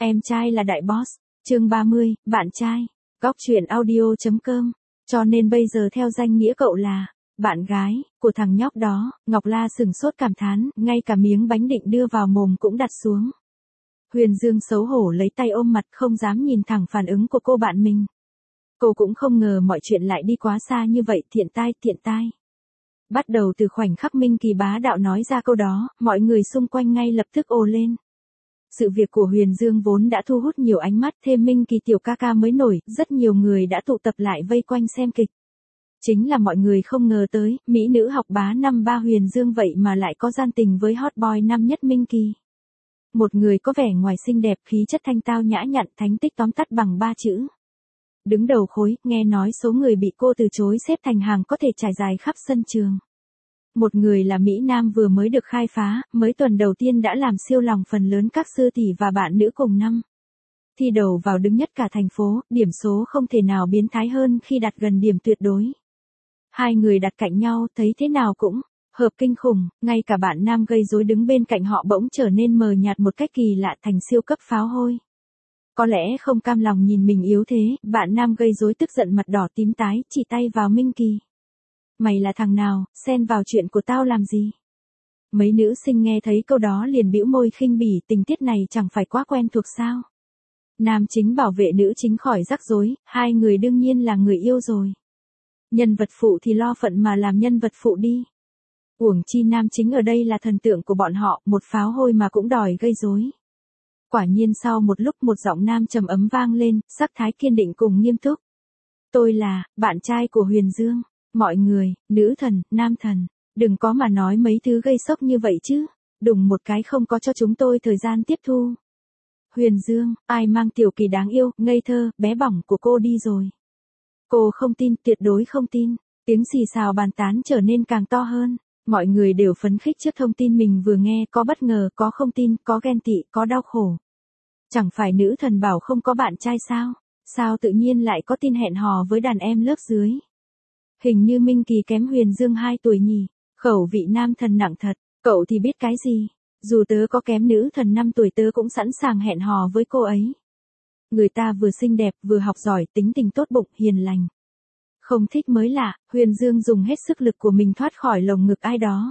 Em trai là đại boss. Chương 30, bạn trai. Góc truyện audio.com. Cho nên bây giờ theo danh nghĩa cậu là bạn gái của thằng nhóc đó. Ngọc La sừng sốt cảm thán, ngay cả miếng bánh định đưa vào mồm cũng đặt xuống. Huyền Dương xấu hổ lấy tay ôm mặt, không dám nhìn thẳng phản ứng của cô bạn mình. Cô cũng không ngờ mọi chuyện lại đi quá xa như vậy. Thiện tai. Bắt đầu từ khoảnh khắc Minh Kỳ bá đạo nói ra câu đó, mọi người xung quanh ngay lập tức ồ lên. Sự việc của Huyền Dương vốn đã thu hút nhiều ánh mắt, thêm Minh Kỳ tiểu ca ca mới nổi, rất nhiều người đã tụ tập lại vây quanh xem kịch. Chính là mọi người không ngờ tới, mỹ nữ học bá năm ba Huyền Dương vậy mà lại có gian tình với hot boy năm nhất Minh Kỳ. Một người có vẻ ngoài xinh đẹp, khí chất thanh tao nhã nhặn, thánh tích tóm tắt bằng 3 chữ. Đứng đầu khối, nghe nói số người bị cô từ chối xếp thành hàng có thể trải dài khắp sân trường. Một người là Mỹ Nam vừa mới được khai phá, mới tuần đầu tiên đã làm siêu lòng phần lớn các sư tỷ và bạn nữ cùng năm. Thi đầu vào đứng nhất cả thành phố, điểm số không thể nào biến thái hơn khi đặt gần điểm tuyệt đối. Hai người đặt cạnh nhau, thấy thế nào cũng hợp kinh khủng, ngay cả bạn nam gây rối đứng bên cạnh họ bỗng trở nên mờ nhạt một cách kỳ lạ, thành siêu cấp pháo hôi. Có lẽ không cam lòng nhìn mình yếu thế, bạn nam gây rối tức giận mặt đỏ tím tái, chỉ tay vào Minh Kỳ. Mày là thằng nào, xen vào chuyện của tao làm gì? Mấy nữ sinh nghe thấy câu đó liền bĩu môi khinh bỉ, tình tiết này chẳng phải quá quen thuộc sao? Nam chính bảo vệ nữ chính khỏi rắc rối, hai người đương nhiên là người yêu rồi. Nhân vật phụ thì lo phận mà làm nhân vật phụ đi. Uổng chi nam chính ở đây là thần tượng của bọn họ, một pháo hôi mà cũng đòi gây rối. Quả nhiên sau một lúc một giọng nam trầm ấm vang lên, sắc thái kiên định cùng nghiêm túc. Tôi là bạn trai của Huyền Dương. Mọi người, nữ thần, nam thần, đừng có mà nói mấy thứ gây sốc như vậy chứ. Đùng một cái không có cho chúng tôi thời gian tiếp thu. Huyền Dương, ai mang tiểu Kỳ đáng yêu, ngây thơ, bé bỏng của cô đi rồi. Cô không tin, tuyệt đối không tin. Tiếng xì xào bàn tán trở nên càng to hơn. Mọi người đều phấn khích trước thông tin mình vừa nghe, có bất ngờ, có không tin, có ghen tị, có đau khổ. Chẳng phải nữ thần bảo không có bạn trai sao? Sao tự nhiên lại có tin hẹn hò với đàn em lớp dưới? Hình như Minh Kỳ kém Huyền Dương 2 tuổi nhỉ, khẩu vị nam thần nặng thật, cậu thì biết cái gì, dù tớ có kém nữ thần 5 tuổi tớ cũng sẵn sàng hẹn hò với cô ấy. Người ta vừa xinh đẹp, vừa học giỏi, tính tình tốt bụng, hiền lành. Không thích mới lạ, Huyền Dương dùng hết sức lực của mình thoát khỏi lồng ngực ai đó.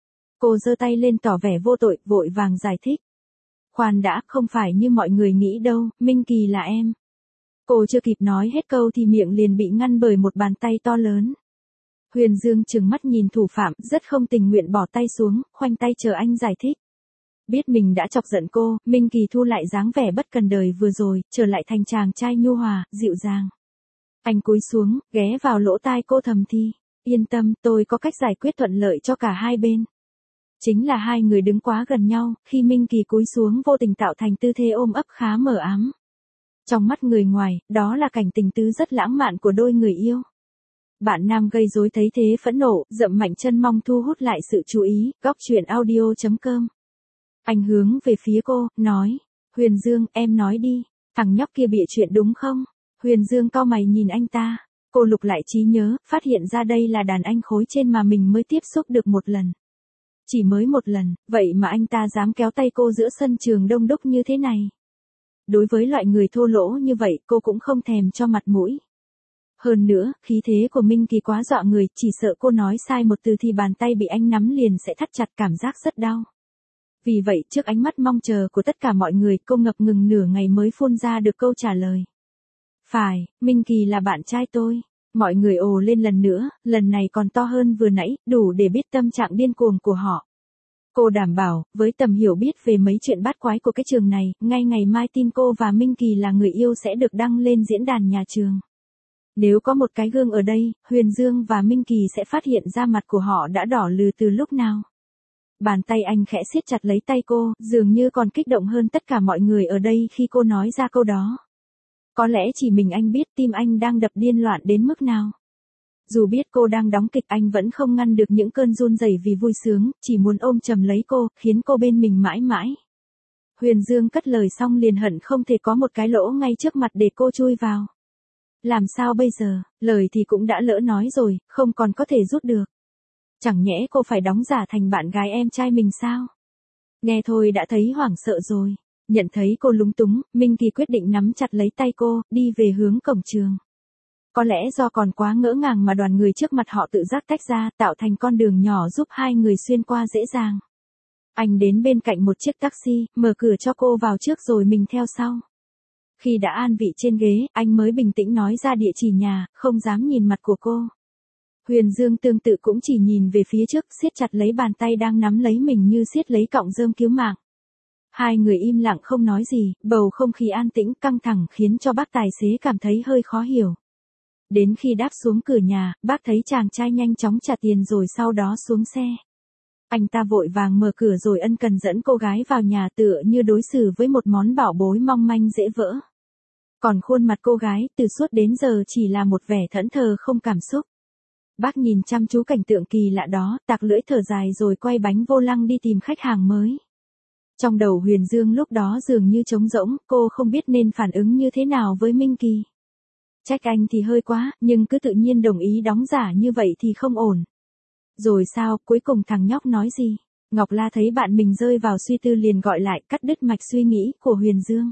Cô giơ tay lên tỏ vẻ vô tội, vội vàng giải thích. Khoan đã, không phải như mọi người nghĩ đâu, Minh Kỳ là em. Cô chưa kịp nói hết câu thì miệng liền bị ngăn bởi một bàn tay to lớn. Huyền Dương trừng mắt nhìn thủ phạm, rất không tình nguyện bỏ tay xuống, khoanh tay chờ anh giải thích. Biết mình đã chọc giận cô, Minh Kỳ thu lại dáng vẻ bất cần đời vừa rồi, trở lại thành chàng trai nhu hòa, dịu dàng. Anh cúi xuống, ghé vào lỗ tai cô thầm thì. Yên tâm, tôi có cách giải quyết thuận lợi cho cả hai bên. Chính là hai người đứng quá gần nhau, khi Minh Kỳ cúi xuống vô tình tạo thành tư thế ôm ấp khá mờ ám. Trong mắt người ngoài, đó là cảnh tình tứ rất lãng mạn của đôi người yêu. Bạn nam gây rối thấy thế phẫn nộ, dậm mạnh chân mong thu hút lại sự chú ý, góc truyện audio.com. Anh hướng về phía cô, nói, Huyền Dương, em nói đi, thằng nhóc kia bịa chuyện đúng không? Huyền Dương cau mày nhìn anh ta, cô lục lại trí nhớ, phát hiện ra đây là đàn anh khối trên mà mình mới tiếp xúc được một lần. Chỉ mới một lần, vậy mà anh ta dám kéo tay cô giữa sân trường đông đúc như thế này. Đối với loại người thô lỗ như vậy, cô cũng không thèm cho mặt mũi. Hơn nữa, khí thế của Minh Kỳ quá dọa người, chỉ sợ cô nói sai một từ thì bàn tay bị anh nắm liền sẽ thắt chặt, cảm giác rất đau. Vì vậy, trước ánh mắt mong chờ của tất cả mọi người, cô ngập ngừng nửa ngày mới phun ra được câu trả lời. Phải, Minh Kỳ là bạn trai tôi. Mọi người ồ lên lần nữa, lần này còn to hơn vừa nãy, đủ để biết tâm trạng điên cuồng của họ. Cô đảm bảo, với tầm hiểu biết về mấy chuyện bát quái của cái trường này, ngay ngày mai tin cô và Minh Kỳ là người yêu sẽ được đăng lên diễn đàn nhà trường. Nếu có một cái gương ở đây, Huyền Dương và Minh Kỳ sẽ phát hiện ra mặt của họ đã đỏ lừ từ lúc nào. Bàn tay anh khẽ siết chặt lấy tay cô, dường như còn kích động hơn tất cả mọi người ở đây khi cô nói ra câu đó. Có lẽ chỉ mình anh biết tim anh đang đập điên loạn đến mức nào. Dù biết cô đang đóng kịch, anh vẫn không ngăn được những cơn run rẩy vì vui sướng, chỉ muốn ôm chầm lấy cô, khiến cô bên mình mãi mãi. Huyền Dương cất lời xong liền hận không thể có một cái lỗ ngay trước mặt để cô chui vào. Làm sao bây giờ, lời thì cũng đã lỡ nói rồi, không còn có thể rút được. Chẳng nhẽ cô phải đóng giả thành bạn gái em trai mình sao? Nghe thôi đã thấy hoảng sợ rồi. Nhận thấy cô lúng túng, Minh Kỳ quyết định nắm chặt lấy tay cô, đi về hướng cổng trường. Có lẽ do còn quá ngỡ ngàng mà đoàn người trước mặt họ tự giác tách ra, tạo thành con đường nhỏ giúp hai người xuyên qua dễ dàng. Anh đến bên cạnh một chiếc taxi, mở cửa cho cô vào trước rồi mình theo sau. Khi đã an vị trên ghế, anh mới bình tĩnh nói ra địa chỉ nhà, không dám nhìn mặt của cô. Huyền Dương tương tự cũng chỉ nhìn về phía trước, siết chặt lấy bàn tay đang nắm lấy mình như siết lấy cọng rơm cứu mạng. Hai người im lặng không nói gì, bầu không khí an tĩnh căng thẳng khiến cho bác tài xế cảm thấy hơi khó hiểu. Đến khi đáp xuống cửa nhà, bác thấy chàng trai nhanh chóng trả tiền rồi sau đó xuống xe. Anh ta vội vàng mở cửa rồi ân cần dẫn cô gái vào nhà tựa như đối xử với một món bảo bối mong manh dễ vỡ. Còn khuôn mặt cô gái từ suốt đến giờ chỉ là một vẻ thẫn thờ không cảm xúc. Bác nhìn chăm chú cảnh tượng kỳ lạ đó, tặc lưỡi thở dài rồi quay bánh vô lăng đi tìm khách hàng mới. Trong đầu Huyền Dương lúc đó dường như trống rỗng, cô không biết nên phản ứng như thế nào với Minh Kỳ. Trách anh thì hơi quá, nhưng cứ tự nhiên đồng ý đóng giả như vậy thì không ổn. Rồi sao, cuối cùng thằng nhóc nói gì? Ngọc La thấy bạn mình rơi vào suy tư liền gọi lại, cắt đứt mạch suy nghĩ của Huyền Dương.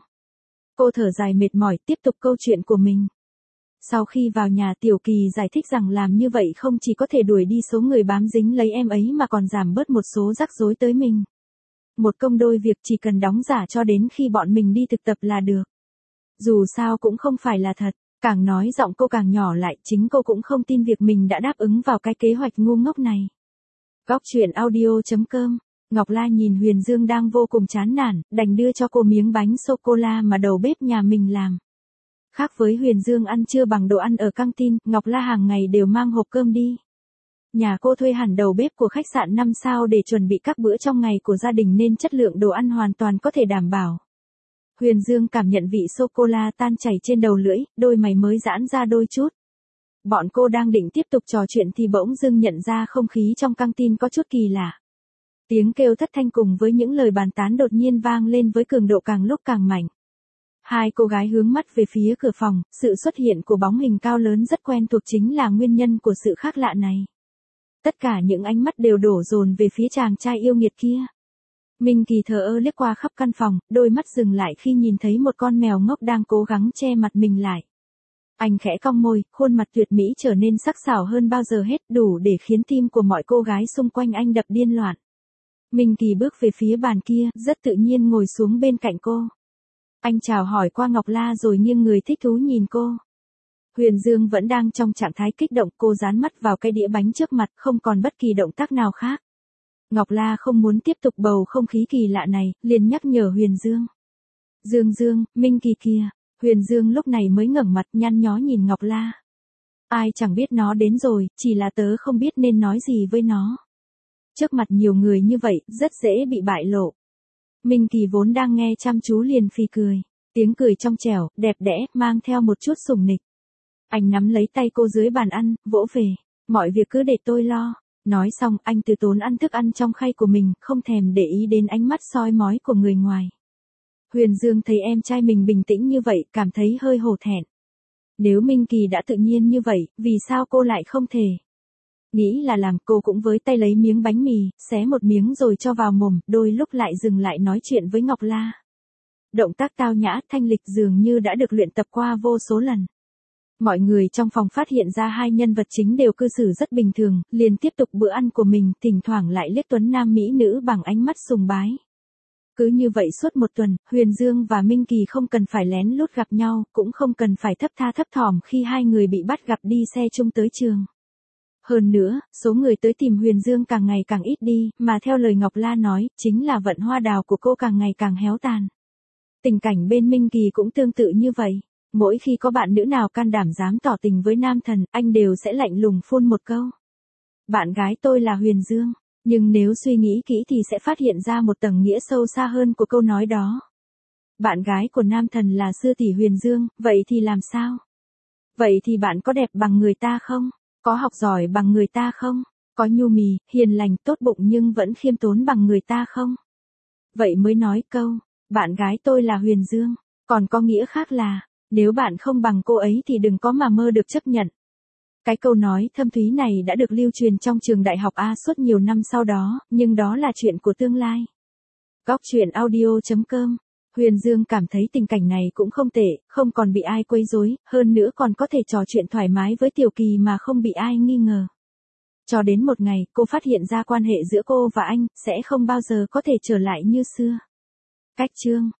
Cô thở dài mệt mỏi, tiếp tục câu chuyện của mình. Sau khi vào nhà, Tiểu Kỳ giải thích rằng làm như vậy không chỉ có thể đuổi đi số người bám dính lấy em ấy mà còn giảm bớt một số rắc rối tới mình. Một công đôi việc chỉ cần đóng giả cho đến khi bọn mình đi thực tập là được. Dù sao cũng không phải là thật. Càng nói giọng cô càng nhỏ lại, chính cô cũng không tin việc mình đã đáp ứng vào cái kế hoạch ngu ngốc này. Góc truyện audio.com. Ngọc La nhìn Huyền Dương đang vô cùng chán nản, đành đưa cho cô miếng bánh sô-cô-la mà đầu bếp nhà mình làm. Khác với Huyền Dương ăn trưa bằng đồ ăn ở căng tin, Ngọc La hàng ngày đều mang hộp cơm đi. Nhà cô thuê hẳn đầu bếp của khách sạn 5 sao để chuẩn bị các bữa trong ngày của gia đình nên chất lượng đồ ăn hoàn toàn có thể đảm bảo. Huyền Dương cảm nhận vị sô-cô-la tan chảy trên đầu lưỡi, đôi mày mới giãn ra đôi chút. Bọn cô đang định tiếp tục trò chuyện thì bỗng dưng nhận ra không khí trong căng tin có chút kỳ lạ. Tiếng kêu thất thanh cùng với những lời bàn tán đột nhiên vang lên với cường độ càng lúc càng mạnh. Hai cô gái hướng mắt về phía cửa phòng, sự xuất hiện của bóng hình cao lớn rất quen thuộc chính là nguyên nhân của sự khác lạ này. Tất cả những ánh mắt đều đổ dồn về phía chàng trai yêu nghiệt kia. Minh Kỳ thờ ơ liếc qua khắp căn phòng, đôi mắt dừng lại khi nhìn thấy một con mèo ngốc đang cố gắng che mặt mình lại. Anh khẽ cong môi, khuôn mặt tuyệt mỹ trở nên sắc sảo hơn bao giờ hết, đủ để khiến tim của mọi cô gái xung quanh anh đập điên loạn. Minh Kỳ bước về phía bàn kia, rất tự nhiên ngồi xuống bên cạnh cô. Anh chào hỏi qua Ngọc La rồi nghiêng người thích thú nhìn cô. Huyền Dương vẫn đang trong trạng thái kích động, cô dán mắt vào cái đĩa bánh trước mặt, không còn bất kỳ động tác nào khác. Ngọc La không muốn tiếp tục bầu không khí kỳ lạ này, liền nhắc nhở Huyền Dương. Dương, Minh Kỳ kìa. Huyền Dương lúc này mới ngẩng mặt nhăn nhó nhìn Ngọc La. Ai chẳng biết nó đến rồi, chỉ là tớ không biết nên nói gì với nó. Trước mặt nhiều người như vậy, rất dễ bị bại lộ. Minh Kỳ vốn đang nghe chăm chú liền phì cười. Tiếng cười trong trẻo, đẹp đẽ, mang theo một chút sủng nịch. Anh nắm lấy tay cô dưới bàn ăn, vỗ về. Mọi việc cứ để tôi lo. Nói xong, anh từ tốn ăn thức ăn trong khay của mình, không thèm để ý đến ánh mắt soi mói của người ngoài. Huyền Dương thấy em trai mình bình tĩnh như vậy, cảm thấy hơi hổ thẹn. Nếu Minh Kỳ đã tự nhiên như vậy, vì sao cô lại không thể? Nghĩ là làm, cô cũng với tay lấy miếng bánh mì, xé một miếng rồi cho vào mồm, đôi lúc lại dừng lại nói chuyện với Ngọc La. Động tác tao nhã, thanh lịch dường như đã được luyện tập qua vô số lần. Mọi người trong phòng phát hiện ra hai nhân vật chính đều cư xử rất bình thường, liền tiếp tục bữa ăn của mình, thỉnh thoảng lại liếc tuấn nam mỹ nữ bằng ánh mắt sùng bái. Cứ như vậy suốt một tuần, Huyền Dương và Minh Kỳ không cần phải lén lút gặp nhau, cũng không cần phải thấp tha thấp thỏm khi hai người bị bắt gặp đi xe chung tới trường. Hơn nữa, số người tới tìm Huyền Dương càng ngày càng ít đi, mà theo lời Ngọc La nói, chính là vận hoa đào của cô càng ngày càng héo tàn. Tình cảnh bên Minh Kỳ cũng tương tự như vậy. Mỗi khi có bạn nữ nào can đảm dám tỏ tình với nam thần, anh đều sẽ lạnh lùng phun một câu. Bạn gái tôi là Huyền Dương. Nhưng nếu suy nghĩ kỹ thì sẽ phát hiện ra một tầng nghĩa sâu xa hơn của câu nói đó. Bạn gái của nam thần là sư tỷ Huyền Dương, vậy thì làm sao? Vậy thì bạn có đẹp bằng người ta không? Có học giỏi bằng người ta không? Có nhu mì, hiền lành, tốt bụng nhưng vẫn khiêm tốn bằng người ta không? Vậy mới nói câu, bạn gái tôi là Huyền Dương. Còn có nghĩa khác là, nếu bạn không bằng cô ấy thì đừng có mà mơ được chấp nhận. Cái câu nói thâm thúy này đã được lưu truyền trong trường đại học A suốt nhiều năm sau đó, nhưng đó là chuyện của tương lai. Góc truyện audio.com Huyền Dương cảm thấy tình cảnh này cũng không tệ, không còn bị ai quấy rối, hơn nữa còn có thể trò chuyện thoải mái với Tiểu Kỳ mà không bị ai nghi ngờ. Cho đến một ngày, cô phát hiện ra quan hệ giữa cô và anh sẽ không bao giờ có thể trở lại như xưa. Cách chương